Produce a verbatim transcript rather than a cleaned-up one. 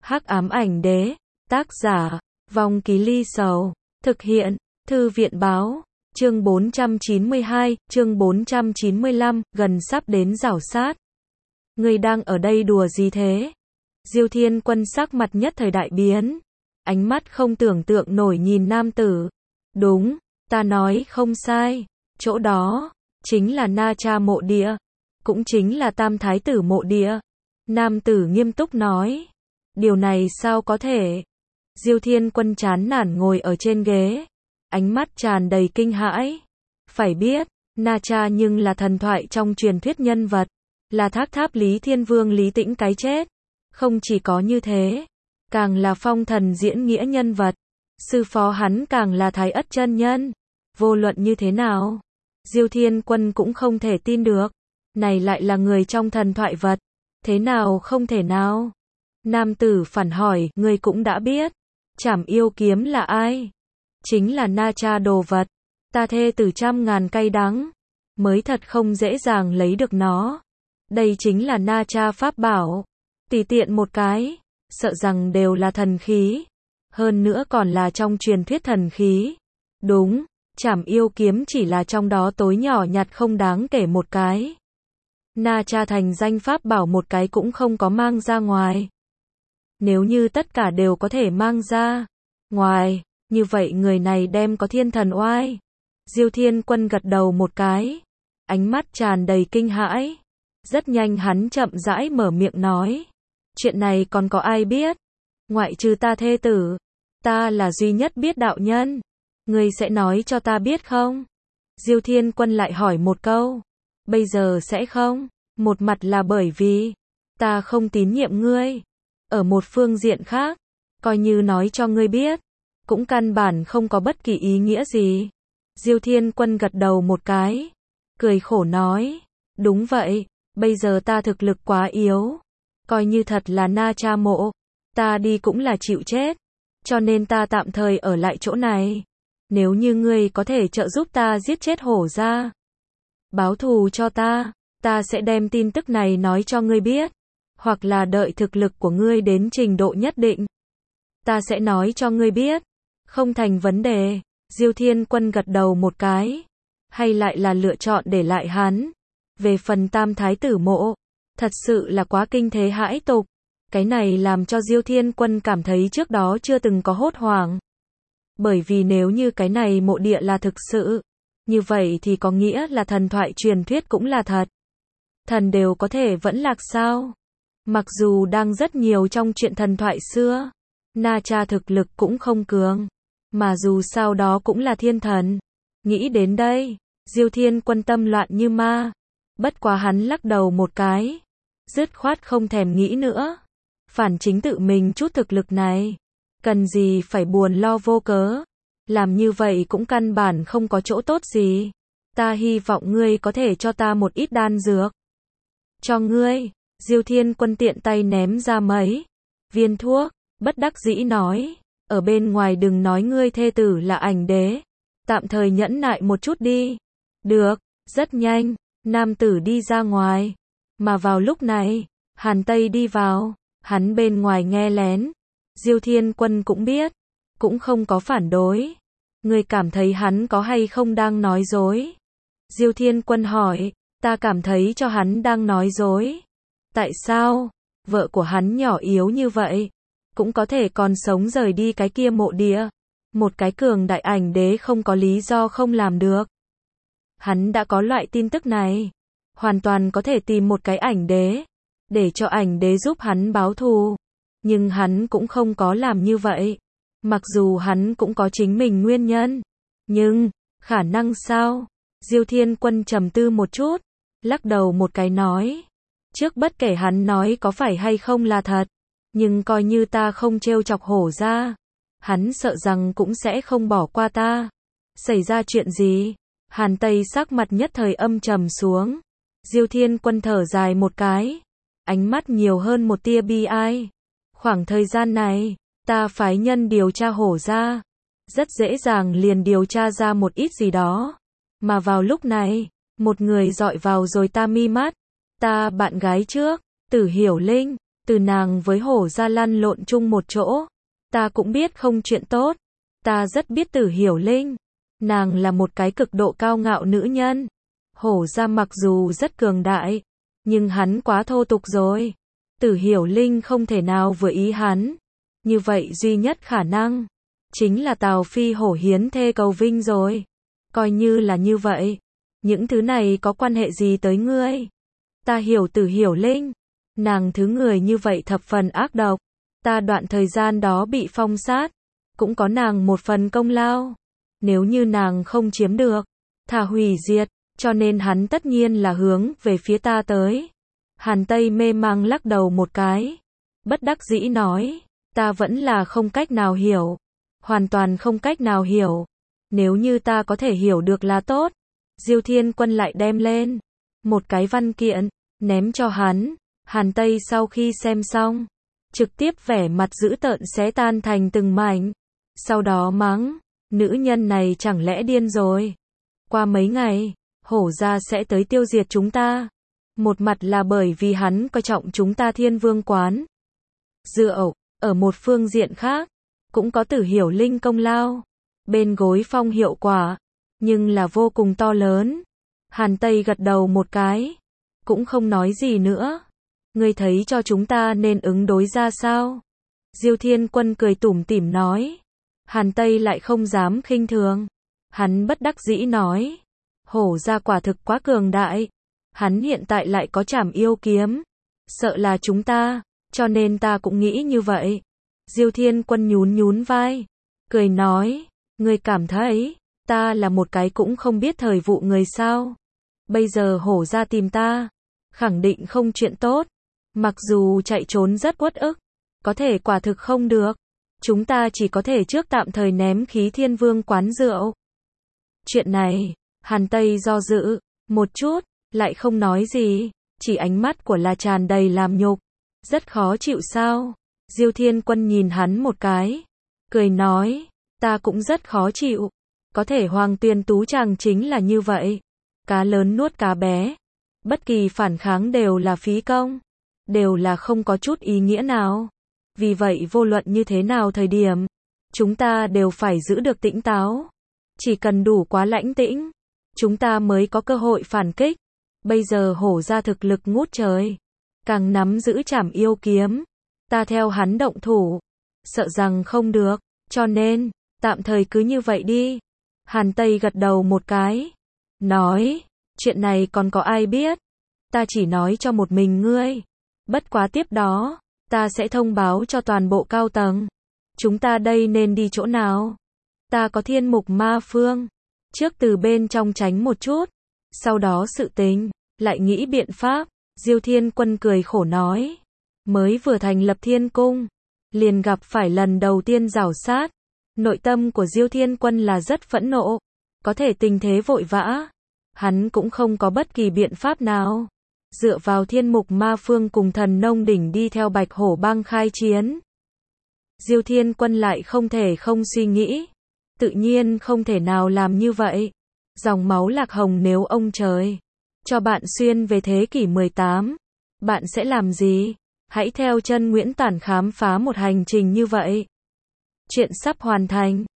Hắc ám ảnh đế, tác giả, Vong Ký Ly Sầu, thực hiện, Thư viện báo, chương bốn trăm chín mươi hai, chương bốn trăm chín mươi lăm, gần sắp đến rảo sát. Ngươi đang ở đây đùa gì thế? Diêu Thiên Quân sắc mặt nhất thời đại biến, ánh mắt không tưởng tượng nổi nhìn nam tử. Đúng, ta nói không sai, chỗ đó, chính là Na Cha mộ địa, cũng chính là Tam Thái tử mộ địa. Nam tử nghiêm túc nói, điều này sao có thể? Diêu Thiên Quân chán nản ngồi ở trên ghế, ánh mắt tràn đầy kinh hãi. Phải biết, Na Cha nhưng là thần thoại trong truyền thuyết nhân vật, là thác tháp Lý Thiên Vương Lý Tĩnh cái chết. Không chỉ có như thế, càng là phong thần diễn nghĩa nhân vật, sư phó hắn càng là Thái Ất chân nhân. Vô luận như thế nào, Diêu Thiên Quân cũng không thể tin được, này lại là người trong thần thoại vật, thế nào không thể nào? Nam tử phản hỏi, ngươi cũng đã biết, Trảm Yêu kiếm là ai? Chính là Na Cha đồ vật, ta thê từ trăm ngàn cay đắng, mới thật không dễ dàng lấy được nó. Đây chính là Na Cha pháp bảo, tùy tiện một cái, sợ rằng đều là thần khí, hơn nữa còn là trong truyền thuyết thần khí. Đúng, Trảm Yêu kiếm chỉ là trong đó tối nhỏ nhặt không đáng kể một cái. Na Cha thành danh pháp bảo một cái cũng không có mang ra ngoài. Nếu như tất cả đều có thể mang ra ngoài, như vậy người này đem có thiên thần oai. Diêu Thiên Quân gật đầu một cái, ánh mắt tràn đầy kinh hãi. Rất nhanh hắn chậm rãi mở miệng nói, chuyện này còn có ai biết? Ngoại trừ ta thê tử, ta là duy nhất biết đạo nhân. Ngươi sẽ nói cho ta biết không? Diêu Thiên Quân lại hỏi một câu. Bây giờ sẽ không? Một mặt là bởi vì ta không tín nhiệm ngươi. Ở một phương diện khác, coi như nói cho ngươi biết, cũng căn bản không có bất kỳ ý nghĩa gì. Diêu Thiên Quân gật đầu một cái, cười khổ nói, đúng vậy, bây giờ ta thực lực quá yếu, coi như thật là Na Cha mộ, ta đi cũng là chịu chết, cho nên ta tạm thời ở lại chỗ này. Nếu như ngươi có thể trợ giúp ta giết chết hổ ra, báo thù cho ta, ta sẽ đem tin tức này nói cho ngươi biết, hoặc là đợi thực lực của ngươi đến trình độ nhất định, ta sẽ nói cho ngươi biết, không thành vấn đề. Diêu Thiên Quân gật đầu một cái, hay lại là lựa chọn để lại hắn. Về phần Tam Thái tử mộ, thật sự là quá kinh thế hãi tục, cái này làm cho Diêu Thiên Quân cảm thấy trước đó chưa từng có hốt hoảng. Bởi vì nếu như cái này mộ địa là thực sự, như vậy thì có nghĩa là thần thoại truyền thuyết cũng là thật. Thần đều có thể vẫn lạc sao? Mặc dù đang rất nhiều trong chuyện thần thoại xưa, Na Cha thực lực cũng không cường, mà dù sao đó cũng là thiên thần. Nghĩ đến đây, Diêu Thiên Quân tâm loạn như ma. Bất quá hắn lắc đầu một cái, dứt khoát không thèm nghĩ nữa. Phản chính tự mình chút thực lực này, cần gì phải buồn lo vô cớ. Làm như vậy cũng căn bản không có chỗ tốt gì. Ta hy vọng ngươi có thể cho ta một ít đan dược. Cho ngươi. Diêu Thiên Quân tiện tay ném ra mấy viên thuốc, bất đắc dĩ nói, ở bên ngoài đừng nói ngươi thê tử là ảnh đế, tạm thời nhẫn nại một chút đi. Được, rất nhanh, nam tử đi ra ngoài, mà vào lúc này, Hàn Tây đi vào, hắn bên ngoài nghe lén. Diêu Thiên Quân cũng biết, cũng không có phản đối. Ngươi cảm thấy hắn có hay không đang nói dối? Diêu Thiên Quân hỏi, ta cảm thấy cho hắn đang nói dối. Tại sao? Vợ của hắn nhỏ yếu như vậy, cũng có thể còn sống rời đi cái kia mộ địa. Một cái cường đại ảnh đế không có lý do không làm được. Hắn đã có loại tin tức này, hoàn toàn có thể tìm một cái ảnh đế, để cho ảnh đế giúp hắn báo thù. Nhưng hắn cũng không có làm như vậy. Mặc dù hắn cũng có chính mình nguyên nhân. Nhưng, khả năng sao? Diêu Thiên Quân trầm tư một chút, lắc đầu một cái nói. Trước bất kể hắn nói có phải hay không là thật, nhưng coi như ta không trêu chọc hổ ra, hắn sợ rằng cũng sẽ không bỏ qua ta. Xảy ra chuyện gì? Hàn Tây sắc mặt nhất thời âm trầm xuống. Diêu Thiên Quân thở dài một cái, ánh mắt nhiều hơn một tia bi ai. Khoảng thời gian này, ta phái nhân điều tra hổ ra, rất dễ dàng liền điều tra ra một ít gì đó. Mà vào lúc này, một người dọi vào rồi ta mi mắt. Ta bạn gái trước, Tử Hiểu Linh, Từ nàng với hổ ra lăn lộn chung một chỗ, ta cũng biết không chuyện tốt. Ta rất biết Tử Hiểu Linh. Nàng là một cái cực độ cao ngạo nữ nhân. Hổ ra mặc dù rất cường đại, nhưng hắn quá thô tục rồi. Tử Hiểu Linh không thể nào vừa ý hắn. Như vậy duy nhất khả năng chính là Tào Phi hổ hiến thê cầu vinh rồi. Coi như là như vậy, những thứ này có quan hệ gì tới ngươi? Ta hiểu Tử Hiểu Linh, nàng thứ người như vậy thập phần ác độc. Ta đoạn thời gian đó bị phong sát, cũng có nàng một phần công lao. Nếu như nàng không chiếm được, thà hủy diệt, cho nên hắn tất nhiên là hướng về phía ta tới. Hàn Tây mê mang lắc đầu một cái, bất đắc dĩ nói, ta vẫn là không cách nào hiểu, hoàn toàn không cách nào hiểu. Nếu như ta có thể hiểu được là tốt. Diêu Thiên Quân lại đem lên một cái văn kiện, ném cho hắn. Hàn Tây sau khi xem xong, trực tiếp vẻ mặt dữ tợn xé tan thành từng mảnh. Sau đó mắng, nữ nhân này chẳng lẽ điên rồi. Qua mấy ngày, hổ gia sẽ tới tiêu diệt chúng ta. Một mặt là bởi vì hắn coi trọng chúng ta Thiên Vương quán rượu, ở một phương diện khác, cũng có Tử Hiểu Linh công lao. Bên gối phong hiệu quả, nhưng là vô cùng to lớn. Hàn Tây gật đầu một cái, cũng không nói gì nữa. Ngươi thấy cho chúng ta nên ứng đối ra sao? Diêu Thiên Quân cười tủm tỉm nói. Hàn Tây lại không dám khinh thường. Hắn bất đắc dĩ nói, hổ gia quả thực quá cường đại. Hắn hiện tại lại có Trảm Yêu kiếm, sợ là chúng ta, cho nên ta cũng nghĩ như vậy. Diêu Thiên Quân nhún nhún vai, cười nói, ngươi cảm thấy ta là một cái cũng không biết thời vụ người sao? Bây giờ hổ gia tìm ta, khẳng định không chuyện tốt. Mặc dù chạy trốn rất uất ức, có thể quả thực không được. Chúng ta chỉ có thể trước tạm thời ném khí Thiên Vương quán rượu. Chuyện này, Hàn Tây do dự một chút, lại không nói gì, chỉ ánh mắt của là tràn đầy làm nhục. Rất khó chịu sao? Diêu Thiên Quân nhìn hắn một cái, cười nói, ta cũng rất khó chịu. Có thể Hoàng Tuyền Tú chàng chính là như vậy. Cá lớn nuốt cá bé. Bất kỳ phản kháng đều là phí công, đều là không có chút ý nghĩa nào. Vì vậy vô luận như thế nào thời điểm, chúng ta đều phải giữ được tĩnh táo. Chỉ cần đủ quá lãnh tĩnh, chúng ta mới có cơ hội phản kích. Bây giờ hổ ra thực lực ngút trời, càng nắm giữ Trảm Yêu kiếm, ta theo hắn động thủ, sợ rằng không được, cho nên, tạm thời cứ như vậy đi. Hàn Tây gật đầu một cái, nói, chuyện này còn có ai biết? Ta chỉ nói cho một mình ngươi. Bất quá tiếp đó, ta sẽ thông báo cho toàn bộ cao tầng. Chúng ta đây nên đi chỗ nào? Ta có Thiên Mục Ma Phương. Trước từ bên trong tránh một chút, sau đó sự tình, lại nghĩ biện pháp. Diêu Thiên Quân cười khổ nói, mới vừa thành lập Thiên Cung, liền gặp phải lần đầu tiên rảo sát. Nội tâm của Diêu Thiên Quân là rất phẫn nộ, có thể tình thế vội vã, hắn cũng không có bất kỳ biện pháp nào. Dựa vào Thiên Mục Ma Phương cùng Thần Nông Đỉnh đi theo Bạch Hổ Bang khai chiến. Diêu Thiên Quân lại không thể không suy nghĩ, tự nhiên không thể nào làm như vậy. Dòng máu Lạc Hồng nếu ông trời cho bạn xuyên về thế kỷ mười tám, bạn sẽ làm gì? Hãy theo chân Nguyễn Tản khám phá một hành trình như vậy. Chuyện sắp hoàn thành.